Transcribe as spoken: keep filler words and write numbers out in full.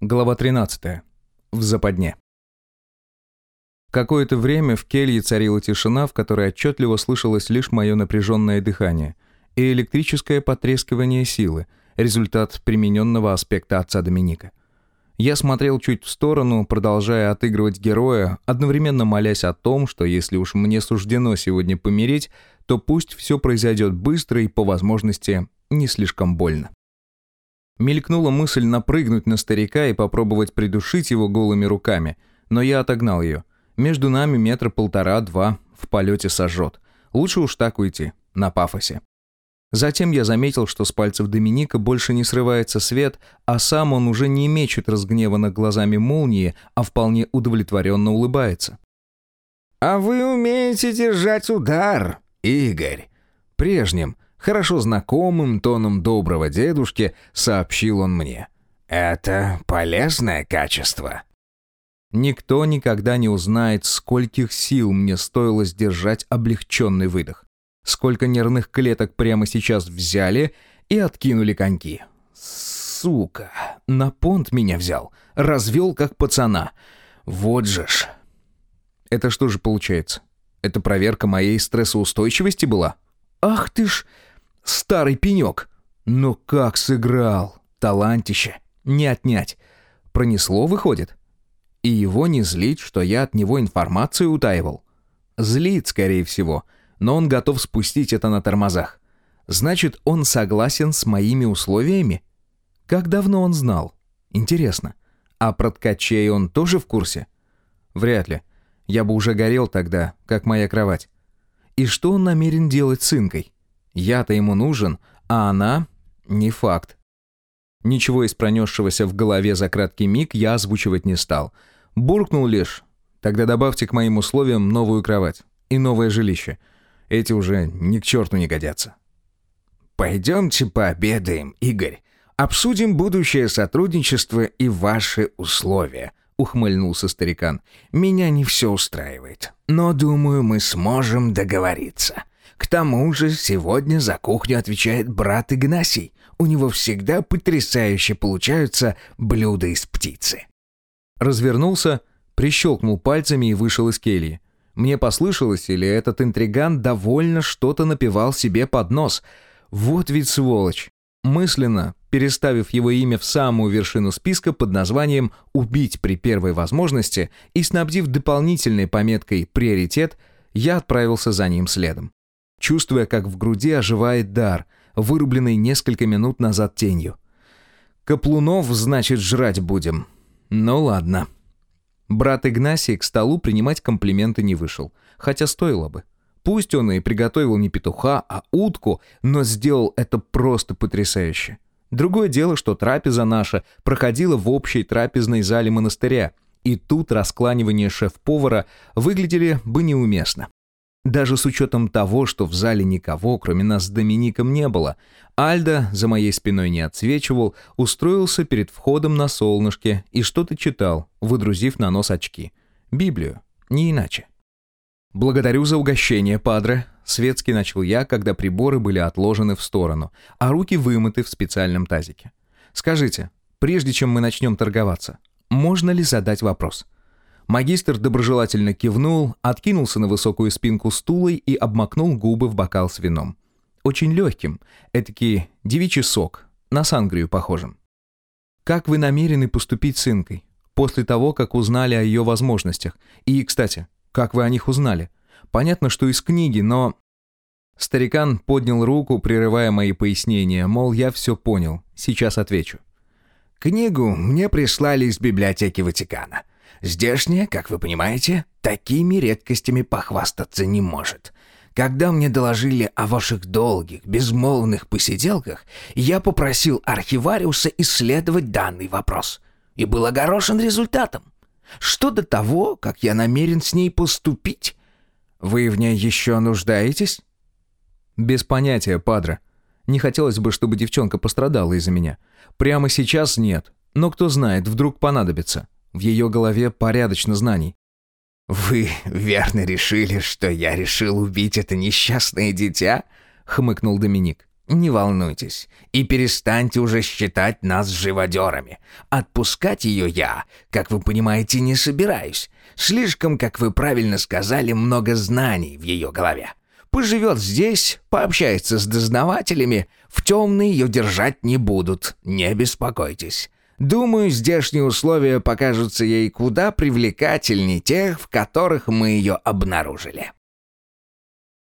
Глава тринадцатая. В западне. Какое-то время в келье царила тишина, в которой отчетливо слышалось лишь мое напряженное дыхание и электрическое потрескивание силы, результат примененного аспекта отца Доминика. Я смотрел чуть в сторону, продолжая отыгрывать героя, одновременно молясь о том, что если уж мне суждено сегодня помереть, то пусть все произойдет быстро и, по возможности, не слишком больно. Мелькнула мысль напрыгнуть на старика и попробовать придушить его голыми руками, но я отогнал ее. Между нами метра полтора-два, в полете сожжет. Лучше уж так уйти, на пафосе. Затем я заметил, что с пальцев Доминика больше не срывается свет, а сам он уже не мечет разгневанно глазами молнии, а вполне удовлетворенно улыбается. «А вы умеете держать удар, Игорь!» Прежним, хорошо знакомым тоном доброго дедушки сообщил он мне. «Это полезное качество». Никто никогда не узнает, скольких сил мне стоило сдержать облегченный выдох. Сколько нервных клеток прямо сейчас взяли и откинули коньки. Сука, на понт меня взял, развел как пацана. Вот же ж. Это что же получается? Это проверка моей стрессоустойчивости была? Ах ты ж, старый пенек. Ну как сыграл, талантище, не отнять. Пронесло, выходит? И его не злить, что я от него информацию утаивал? Злит, скорее всего, но он готов спустить это на тормозах. Значит, он согласен с моими условиями? Как давно он знал? Интересно. А про ткачей он тоже в курсе? Вряд ли. Я бы уже горел тогда, как моя кровать. И что он намерен делать с Инкой? Я-то ему нужен, а она — не факт. Ничего из пронесшегося в голове за краткий миг я озвучивать не стал. Буркнул лишь: тогда добавьте к моим условиям новую кровать и новое жилище. Эти уже ни к черту не годятся. «Пойдемте пообедаем, Игорь. Обсудим будущее сотрудничество и ваши условия», — ухмыльнулся старикан. «Меня не все устраивает, но, думаю, мы сможем договориться. К тому же сегодня за кухню отвечает брат Игнасий. У него всегда потрясающе получаются блюда из птицы». Развернулся, прищелкнул пальцами и вышел из кельи. Мне послышалось, или этот интриган довольно что-то напевал себе под нос. Вот ведь сволочь. Мысленно, переставив его имя в самую вершину списка под названием «Убить при первой возможности» и снабдив дополнительной пометкой «Приоритет», я отправился за ним следом. Чувствуя, как в груди оживает дар, вырубленный несколько минут назад тенью. Каплунов, значит, жрать будем. Ну ладно. Брат Игнасий к столу принимать комплименты не вышел, хотя стоило бы. Пусть он и приготовил не петуха, а утку, но сделал это просто потрясающе. Другое дело, что трапеза наша проходила в общей трапезной зале монастыря, и тут раскланивание шеф-повара выглядели бы неуместно. Даже с учетом того, что в зале никого, кроме нас с Домиником, не было. Альдо за моей спиной не отсвечивал, устроился перед входом на солнышке и что-то читал, выдрузив на нос очки. Библию, не иначе. «Благодарю за угощение, падре», — светски начал я, когда приборы были отложены в сторону, а руки вымыты в специальном тазике. «Скажите, прежде чем мы начнем торговаться, можно ли задать вопрос?» Магистр доброжелательно кивнул, откинулся на высокую спинку стула и обмакнул губы в бокал с вином. Очень легким, этакий девичий сок, на сангрию похожим. «Как вы намерены поступить с Инкой, после того, как узнали о ее возможностях? И, кстати, как вы о них узнали? Понятно, что из книги, но...» Старикан поднял руку, прерывая мои пояснения, мол, я все понял, сейчас отвечу. «Книгу мне прислали из библиотеки Ватикана. Здешняя, как вы понимаете, такими редкостями похвастаться не может. Когда мне доложили о ваших долгих, безмолвных посиделках, я попросил архивариуса исследовать данный вопрос. И был огорошен результатом. Что до того, как я намерен с ней поступить? Вы в ней еще нуждаетесь?» «Без понятия, падре. Не хотелось бы, чтобы девчонка пострадала из-за меня. Прямо сейчас нет, но кто знает, вдруг понадобится. В ее голове порядочно знаний». «Вы верно решили, что я решил убить это несчастное дитя?» — хмыкнул Доминик. Не волнуйтесь и перестаньте уже считать нас живодерами. Отпускать ее я, как вы понимаете, не собираюсь. Слишком, как вы правильно сказали, много знаний в ее голове. Поживет здесь, пообщается с дознавателями, в темной ее держать не будут, не беспокойтесь. Думаю, здешние условия покажутся ей куда привлекательнее тех, в которых мы ее обнаружили».